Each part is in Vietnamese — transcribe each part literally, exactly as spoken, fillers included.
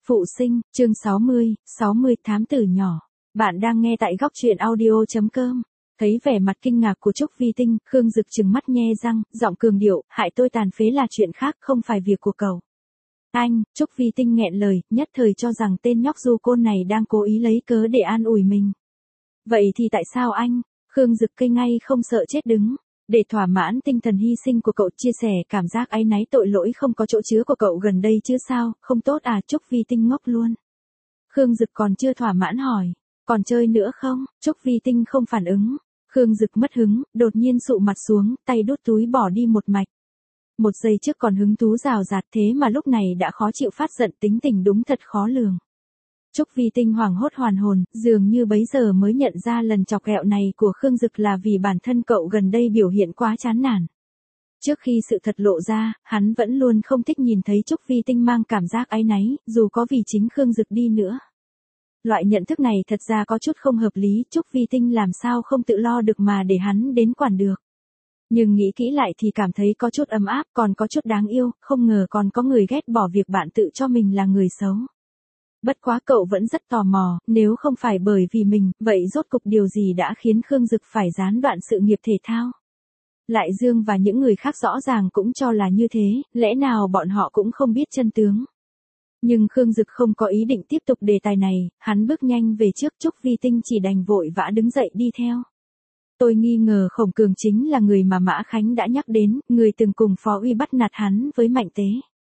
Phụ sinh, chương sáu mươi, sáu mươi thám tử nhỏ. Bạn đang nghe tại góc truyện audio chấm com. Thấy vẻ mặt kinh ngạc của Trúc Vi Tinh, Khương Dực trừng mắt nhe răng, giọng cường điệu, hại tôi tàn phế là chuyện khác, không phải việc của cậu. Anh, Trúc Vi Tinh nghẹn lời, nhất thời cho rằng tên nhóc du côn này đang cố ý lấy cớ để an ủi mình. Vậy thì tại sao anh? Khương Dực cây ngay không sợ chết đứng. Để thỏa mãn tinh thần hy sinh của cậu, chia sẻ cảm giác áy náy tội lỗi không có chỗ chứa của cậu gần đây chứ sao, không tốt à? Trúc Vi Tinh ngốc luôn. Khương Dực còn chưa thỏa mãn hỏi, còn chơi nữa không? Trúc Vi Tinh không phản ứng. Khương Dực mất hứng, đột nhiên sụ mặt xuống, tay đút túi bỏ đi một mạch. Một giây trước còn hứng thú rào rạt thế mà lúc này đã khó chịu phát giận, tính tình đúng thật khó lường. Trúc Vi Tinh hoảng hốt hoàn hồn, dường như bấy giờ mới nhận ra lần chọc ghẹo này của Khương Dực là vì bản thân cậu gần đây biểu hiện quá chán nản. Trước khi sự thật lộ ra, hắn vẫn luôn không thích nhìn thấy Trúc Vi Tinh mang cảm giác áy náy, dù có vì chính Khương Dực đi nữa. Loại nhận thức này thật ra có chút không hợp lý, Trúc Vi Tinh làm sao không tự lo được mà để hắn đến quản được. Nhưng nghĩ kỹ lại thì cảm thấy có chút ấm áp, còn có chút đáng yêu, không ngờ còn có người ghét bỏ việc bạn tự cho mình là người xấu. Bất quá cậu vẫn rất tò mò, nếu không phải bởi vì mình, vậy rốt cục điều gì đã khiến Khương Dực phải gián đoạn sự nghiệp thể thao? Lại Dương và những người khác rõ ràng cũng cho là như thế, lẽ nào bọn họ cũng không biết chân tướng? Nhưng Khương Dực không có ý định tiếp tục đề tài này, hắn bước nhanh về trước, Trúc Vi Tinh chỉ đành vội vã đứng dậy đi theo. Tôi nghi ngờ Khổng Cường chính là người mà Mã Khánh đã nhắc đến, người từng cùng Phó Uy bắt nạt hắn với Mạnh Tế.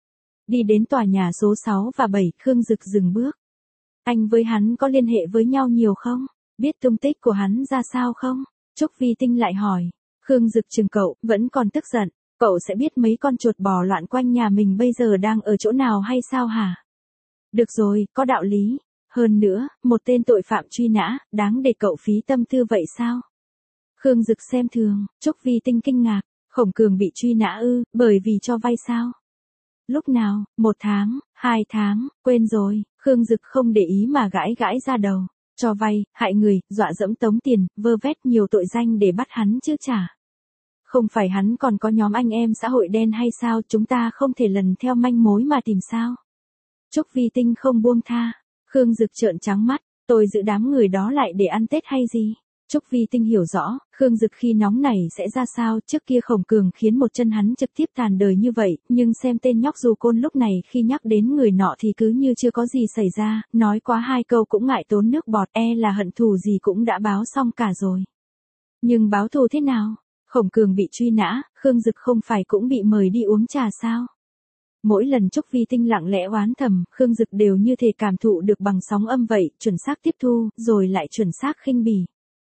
Đi đến tòa nhà số sáu và bảy, Khương Dực dừng bước. Anh với hắn có liên hệ với nhau nhiều không? Biết tung tích của hắn ra sao không? Trúc Vi Tinh lại hỏi. Khương Dực chừng cậu, vẫn còn tức giận. Cậu sẽ biết mấy con chuột bò loạn quanh nhà mình bây giờ đang ở chỗ nào hay sao hả? Được rồi, có đạo lý. Hơn nữa, một tên tội phạm truy nã, đáng để cậu phí tâm tư vậy sao? Khương Dực xem thường, Trúc Vi Tinh kinh ngạc. Khổng Cường bị truy nã ư, bởi vì cho vay sao? Lúc nào, một tháng, hai tháng, quên rồi, Khương Dực không để ý mà gãi gãi ra đầu. Cho vay, hại người, dọa dẫm tống tiền, vơ vét nhiều tội danh để bắt hắn chứ chả. Không phải hắn còn có nhóm anh em xã hội đen hay sao, chúng ta không thể lần theo manh mối mà tìm sao? Trúc Vi Tinh không buông tha. Khương Dực trợn trắng mắt, tôi giữ đám người đó lại để ăn Tết hay gì? Trúc Vi Tinh hiểu rõ, Khương Dực khi nóng này sẽ ra sao, trước kia Khổng Cường khiến một chân hắn trực tiếp tàn đời như vậy, nhưng xem tên nhóc du côn lúc này khi nhắc đến người nọ thì cứ như chưa có gì xảy ra, nói quá hai câu cũng ngại tốn nước bọt, e là hận thù gì cũng đã báo xong cả rồi. Nhưng báo thù thế nào? Khổng Cường bị truy nã, Khương Dực không phải cũng bị mời đi uống trà sao? Mỗi lần Trúc Vi Tinh lặng lẽ oán thầm, Khương Dực đều như thể cảm thụ được bằng sóng âm vậy, chuẩn xác tiếp thu, rồi lại chuẩn xác khinh bỉ.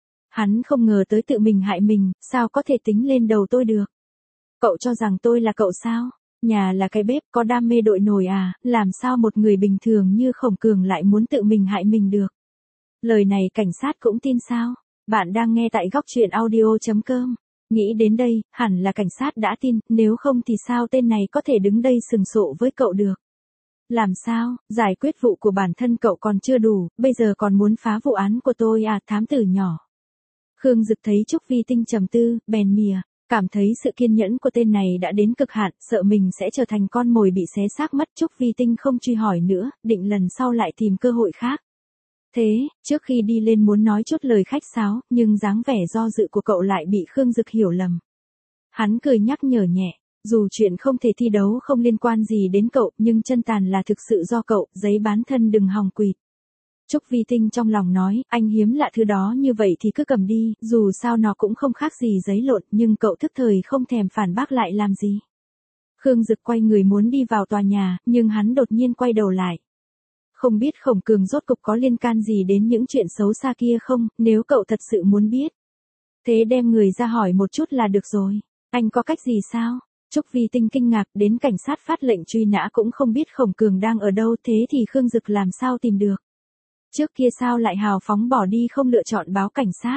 Hắn không ngờ tới tự mình hại mình, sao có thể tính lên đầu tôi được? Cậu cho rằng tôi là cậu sao? Nhà là cái bếp, có đam mê đội nồi à, làm sao một người bình thường như Khổng Cường lại muốn tự mình hại mình được? Lời này cảnh sát cũng tin sao? Bạn đang nghe tại góc truyện audio chấm com. Nghĩ đến đây, hẳn là cảnh sát đã tin, nếu không thì sao tên này có thể đứng đây sừng sộ với cậu được? Làm sao, giải quyết vụ của bản thân cậu còn chưa đủ, bây giờ còn muốn phá vụ án của tôi à, thám tử nhỏ? Khương Dực thấy Trúc Vi Tinh trầm tư, bèn mỉa, cảm thấy sự kiên nhẫn của tên này đã đến cực hạn, sợ mình sẽ trở thành con mồi bị xé xác mất. Trúc Vi Tinh không truy hỏi nữa, định lần sau lại tìm cơ hội khác. Thế, trước khi đi lên muốn nói chút lời khách sáo, nhưng dáng vẻ do dự của cậu lại bị Khương Dực hiểu lầm. Hắn cười nhắc nhở nhẹ, dù chuyện không thể thi đấu không liên quan gì đến cậu, nhưng chân tàn là thực sự do cậu, giấy bán thân đừng hòng quỵt. Trúc Vi Tinh trong lòng nói, anh hiếm lạ thứ đó như vậy thì cứ cầm đi, dù sao nó cũng không khác gì giấy lộn, nhưng cậu thức thời không thèm phản bác lại làm gì. Khương Dực quay người muốn đi vào tòa nhà, nhưng hắn đột nhiên quay đầu lại. Không biết Khổng Cường rốt cục có liên can gì đến những chuyện xấu xa kia không, nếu cậu thật sự muốn biết. Thế đem người ra hỏi một chút là được rồi, anh có cách gì sao? Trúc Vi Tinh kinh ngạc, đến cảnh sát phát lệnh truy nã cũng không biết Khổng Cường đang ở đâu, thế thì Khương Dực làm sao tìm được? Trước kia sao lại hào phóng bỏ đi không lựa chọn báo cảnh sát?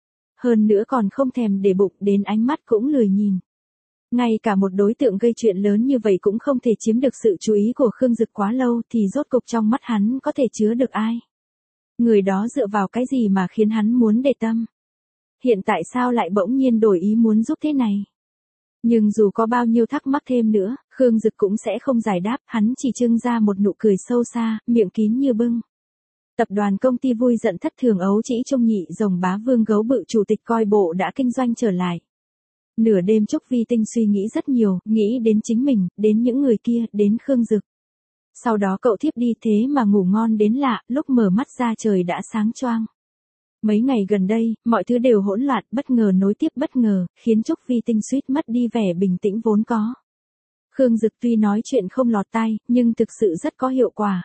Hơn nữa còn không thèm để bụng, đến ánh mắt cũng lười nhìn. Ngay cả một đối tượng gây chuyện lớn như vậy cũng không thể chiếm được sự chú ý của Khương Dực quá lâu thì rốt cục trong mắt hắn có thể chứa được ai? Người đó dựa vào cái gì mà khiến hắn muốn để tâm? Hiện tại sao lại bỗng nhiên đổi ý muốn giúp thế này? Nhưng dù có bao nhiêu thắc mắc thêm nữa, Khương Dực cũng sẽ không giải đáp, hắn chỉ trưng ra một nụ cười sâu xa, miệng kín như bưng. Tập đoàn công ty vui giận thất thường ấu trĩ trông nhị rồng bá vương gấu bự chủ tịch coi bộ đã kinh doanh trở lại. Nửa đêm Trúc Vi Tinh suy nghĩ rất nhiều, nghĩ đến chính mình, đến những người kia, đến Khương Dực. Sau đó cậu thiếp đi thế mà ngủ ngon đến lạ, lúc mở mắt ra trời đã sáng choang. Mấy ngày gần đây, mọi thứ đều hỗn loạn, bất ngờ nối tiếp bất ngờ, khiến Trúc Vi Tinh suýt mất đi vẻ bình tĩnh vốn có. Khương Dực tuy nói chuyện không lọt tai, nhưng thực sự rất có hiệu quả.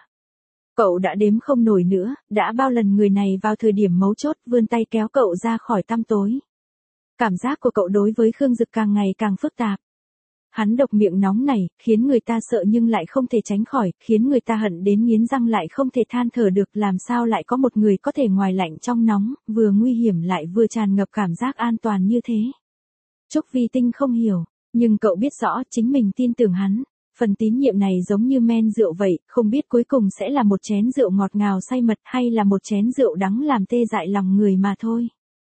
Cậu đã đếm không nổi nữa, đã bao lần người này vào thời điểm mấu chốt vươn tay kéo cậu ra khỏi tăm tối. Cảm giác của cậu đối với Khương Dực càng ngày càng phức tạp. Hắn độc miệng nóng này, khiến người ta sợ nhưng lại không thể tránh khỏi, khiến người ta hận đến nghiến răng lại không thể than thở được, làm sao lại có một người có thể ngoài lạnh trong nóng, vừa nguy hiểm lại vừa tràn ngập cảm giác an toàn như thế. Trúc Vi Tinh không hiểu, nhưng cậu biết rõ chính mình tin tưởng hắn. Phần tín nhiệm này giống như men rượu vậy, không biết cuối cùng sẽ là một chén rượu ngọt ngào say mật hay là một chén rượu đắng làm tê dại lòng người mà thôi.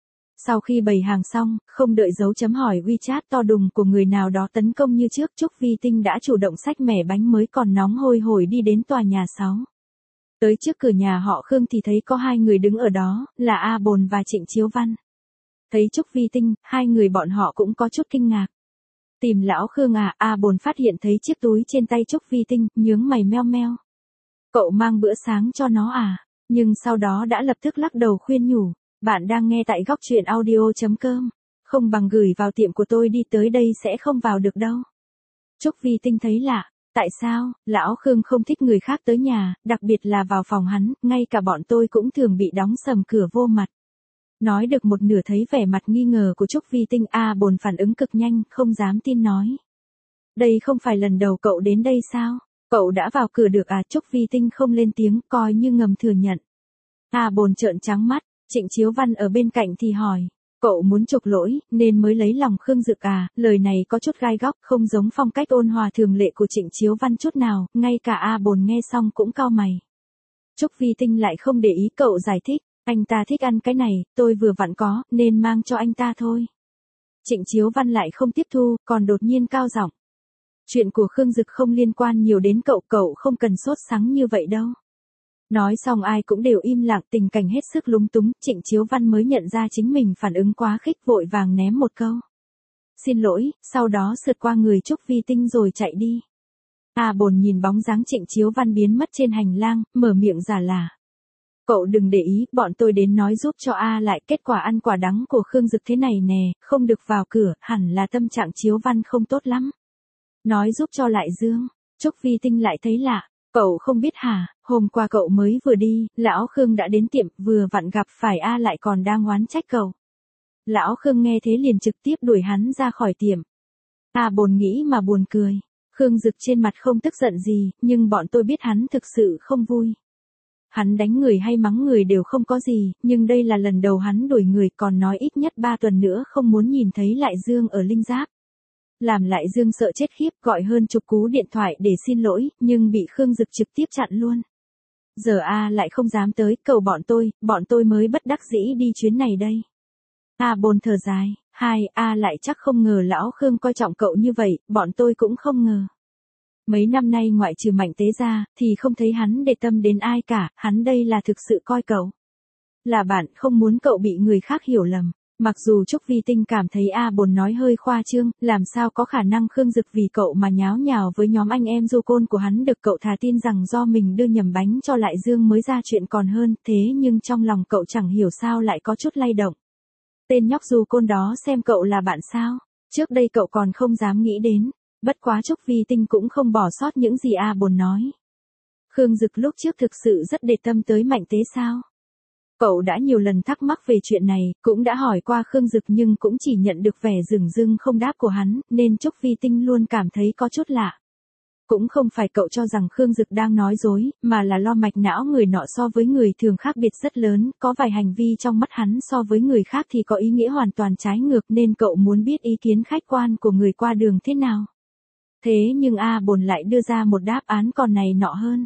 Sau khi bày hàng xong, không đợi dấu chấm hỏi WeChat to đùng của người nào đó tấn công như trước, Trúc Vi Tinh đã chủ động xách mẻ bánh mới còn nóng hôi hổi đi đến tòa nhà sáu. Tới trước cửa nhà họ Khương thì thấy có hai người đứng ở đó, là A Bồn và Trịnh Chiếu Văn. Thấy Trúc Vi Tinh, hai người bọn họ cũng có chút kinh ngạc. Tìm lão Khương à, A Bồn phát hiện thấy chiếc túi trên tay Trúc Vi Tinh, nhướng mày meo meo. Cậu mang bữa sáng cho nó à, nhưng sau đó đã lập tức lắc đầu khuyên nhủ. Bạn đang nghe tại góc truyện audio.com, không bằng gửi vào tiệm của tôi đi, tới đây sẽ không vào được đâu. Trúc Vi Tinh thấy lạ, tại sao, lão Khương không thích người khác tới nhà, đặc biệt là vào phòng hắn, ngay cả bọn tôi cũng thường bị đóng sầm cửa vô mặt. Nói được một nửa thấy vẻ mặt nghi ngờ của Trúc Vi Tinh, A Bồn phản ứng cực nhanh, không dám tin nói. Đây không phải lần đầu cậu đến đây sao? Cậu đã vào cửa được à? Trúc Vi Tinh không lên tiếng, coi như ngầm thừa nhận. A Bồn trợn trắng mắt. Trịnh Chiếu Văn ở bên cạnh thì hỏi, cậu muốn chuộc lỗi, nên mới lấy lòng Khương Dực à, lời này có chút gai góc, không giống phong cách ôn hòa thường lệ của Trịnh Chiếu Văn chút nào, ngay cả A Bồn nghe xong cũng cau mày. Trúc Vi Tinh lại không để ý, cậu giải thích, anh ta thích ăn cái này, tôi vừa vặn có, nên mang cho anh ta thôi. Trịnh Chiếu Văn lại không tiếp thu, còn đột nhiên cao giọng. Chuyện của Khương Dực không liên quan nhiều đến cậu, cậu không cần sốt sắng như vậy đâu. Nói xong ai cũng đều im lặng, tình cảnh hết sức lúng túng, Trịnh Chiếu Văn mới nhận ra chính mình phản ứng quá khích, vội vàng ném một câu. Xin lỗi, sau đó sượt qua người Trúc Vi Tinh rồi chạy đi. A Bồn nhìn bóng dáng Trịnh Chiếu Văn biến mất trên hành lang, mở miệng giả là. Cậu đừng để ý, bọn tôi đến nói giúp cho A lại, kết quả ăn quả đắng của Khương Dực thế này nè, không được vào cửa, hẳn là tâm trạng Chiếu Văn không tốt lắm. Nói giúp cho lại Dương, Trúc Vi Tinh lại thấy lạ. Cậu không biết hả, hôm qua cậu mới vừa đi, lão Khương đã đến tiệm, vừa vặn gặp phải A lại còn đang oán trách cậu. Lão Khương nghe thế liền trực tiếp đuổi hắn ra khỏi tiệm. A Bồn nghĩ mà buồn cười, Khương Dực trên mặt không tức giận gì, nhưng bọn tôi biết hắn thực sự không vui. Hắn đánh người hay mắng người đều không có gì, nhưng đây là lần đầu hắn đuổi người, còn nói ít nhất ba tuần nữa không muốn nhìn thấy lại Dương ở Linh Giáp. Làm lại Dương sợ chết khiếp, gọi hơn chục cú điện thoại để xin lỗi, nhưng bị Khương Dực trực tiếp chặn luôn. Giờ A lại không dám tới, cầu bọn tôi, bọn tôi mới bất đắc dĩ đi chuyến này đây. A Bồn thở dài, hai, A lại chắc không ngờ lão Khương coi trọng cậu như vậy, bọn tôi cũng không ngờ. Mấy năm nay ngoại trừ Mạnh Tế ra, thì không thấy hắn để tâm đến ai cả, hắn đây là thực sự coi cậu là bạn, không muốn cậu bị người khác hiểu lầm. Mặc dù Trúc Vi Tinh cảm thấy A Bồn nói hơi khoa trương, làm sao có khả năng Khương Dực vì cậu mà nháo nhào với nhóm anh em du côn của hắn được, cậu thà tin rằng do mình đưa nhầm bánh cho lại Dương mới ra chuyện còn hơn, thế nhưng trong lòng cậu chẳng hiểu sao lại có chút lay động. Tên nhóc du côn đó xem cậu là bạn sao, trước đây cậu còn không dám nghĩ đến, bất quá Trúc Vi Tinh cũng không bỏ sót những gì A Bồn nói. Khương Dực lúc trước thực sự rất để tâm tới Mạnh Tế sao? Cậu đã nhiều lần thắc mắc về chuyện này, cũng đã hỏi qua Khương Dực nhưng cũng chỉ nhận được vẻ dửng dưng không đáp của hắn, nên Trúc Vi Tinh luôn cảm thấy có chút lạ. Cũng không phải cậu cho rằng Khương Dực đang nói dối, mà là lo mạch não người nọ so với người thường khác biệt rất lớn, có vài hành vi trong mắt hắn so với người khác thì có ý nghĩa hoàn toàn trái ngược, nên cậu muốn biết ý kiến khách quan của người qua đường thế nào. Thế nhưng A Bồn lại đưa ra một đáp án còn này nọ hơn.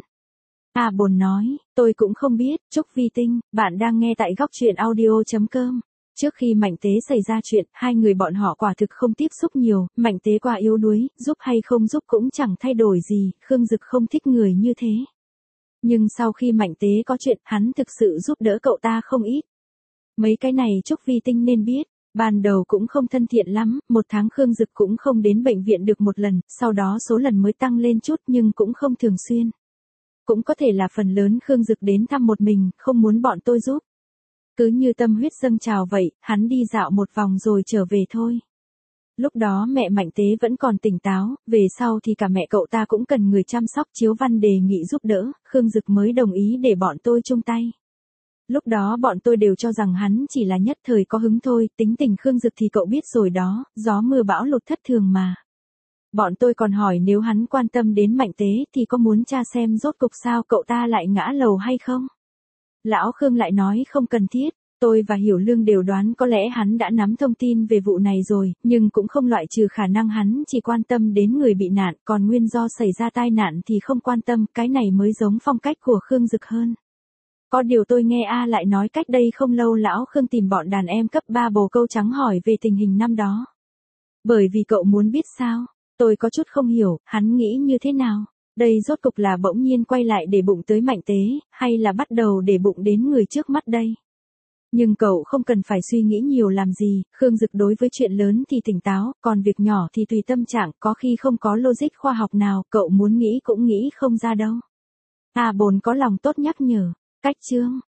A Bồn nói, tôi cũng không biết, Trúc Vi Tinh, bạn đang nghe tại góc truyện audio.com. Trước khi Mạnh Tế xảy ra chuyện, hai người bọn họ quả thực không tiếp xúc nhiều, Mạnh Tế quá yếu đuối, giúp hay không giúp cũng chẳng thay đổi gì, Khương Dực không thích người như thế. Nhưng sau khi Mạnh Tế có chuyện, hắn thực sự giúp đỡ cậu ta không ít. Mấy cái này Trúc Vi Tinh nên biết, ban đầu cũng không thân thiện lắm, một tháng Khương Dực cũng không đến bệnh viện được một lần, sau đó số lần mới tăng lên chút nhưng cũng không thường xuyên. Cũng có thể là phần lớn Khương Dực đến thăm một mình, không muốn bọn tôi giúp. Cứ như tâm huyết dâng trào vậy, hắn đi dạo một vòng rồi trở về thôi. Lúc đó mẹ Mạnh Tế vẫn còn tỉnh táo, về sau thì cả mẹ cậu ta cũng cần người chăm sóc. Chiếu Văn đề nghị giúp đỡ, Khương Dực mới đồng ý để bọn tôi chung tay. Lúc đó bọn tôi đều cho rằng hắn chỉ là nhất thời có hứng thôi, tính tình Khương Dực thì cậu biết rồi đó, gió mưa bão lụt thất thường mà. Bọn tôi còn hỏi nếu hắn quan tâm đến Mạnh Tế thì có muốn tra xem rốt cục sao cậu ta lại ngã lầu hay không? Lão Khương lại nói không cần thiết, tôi và Hiểu Lương đều đoán có lẽ hắn đã nắm thông tin về vụ này rồi, nhưng cũng không loại trừ khả năng hắn chỉ quan tâm đến người bị nạn, còn nguyên do xảy ra tai nạn thì không quan tâm, cái này mới giống phong cách của Khương Dực hơn. Có điều tôi nghe A lại nói cách đây không lâu lão Khương tìm bọn đàn em cấp ba bồ câu trắng hỏi về tình hình năm đó. Bởi vì cậu muốn biết sao, tôi có chút không hiểu, hắn nghĩ như thế nào? Đây rốt cục là bỗng nhiên quay lại để bụng tới Mạnh Tế, hay là bắt đầu để bụng đến người trước mắt đây? Nhưng cậu không cần phải suy nghĩ nhiều làm gì, Khương Dực đối với chuyện lớn thì tỉnh táo, còn việc nhỏ thì tùy tâm trạng, có khi không có logic khoa học nào, cậu muốn nghĩ cũng nghĩ không ra đâu. À bồn có lòng tốt nhắc nhở, cách chương.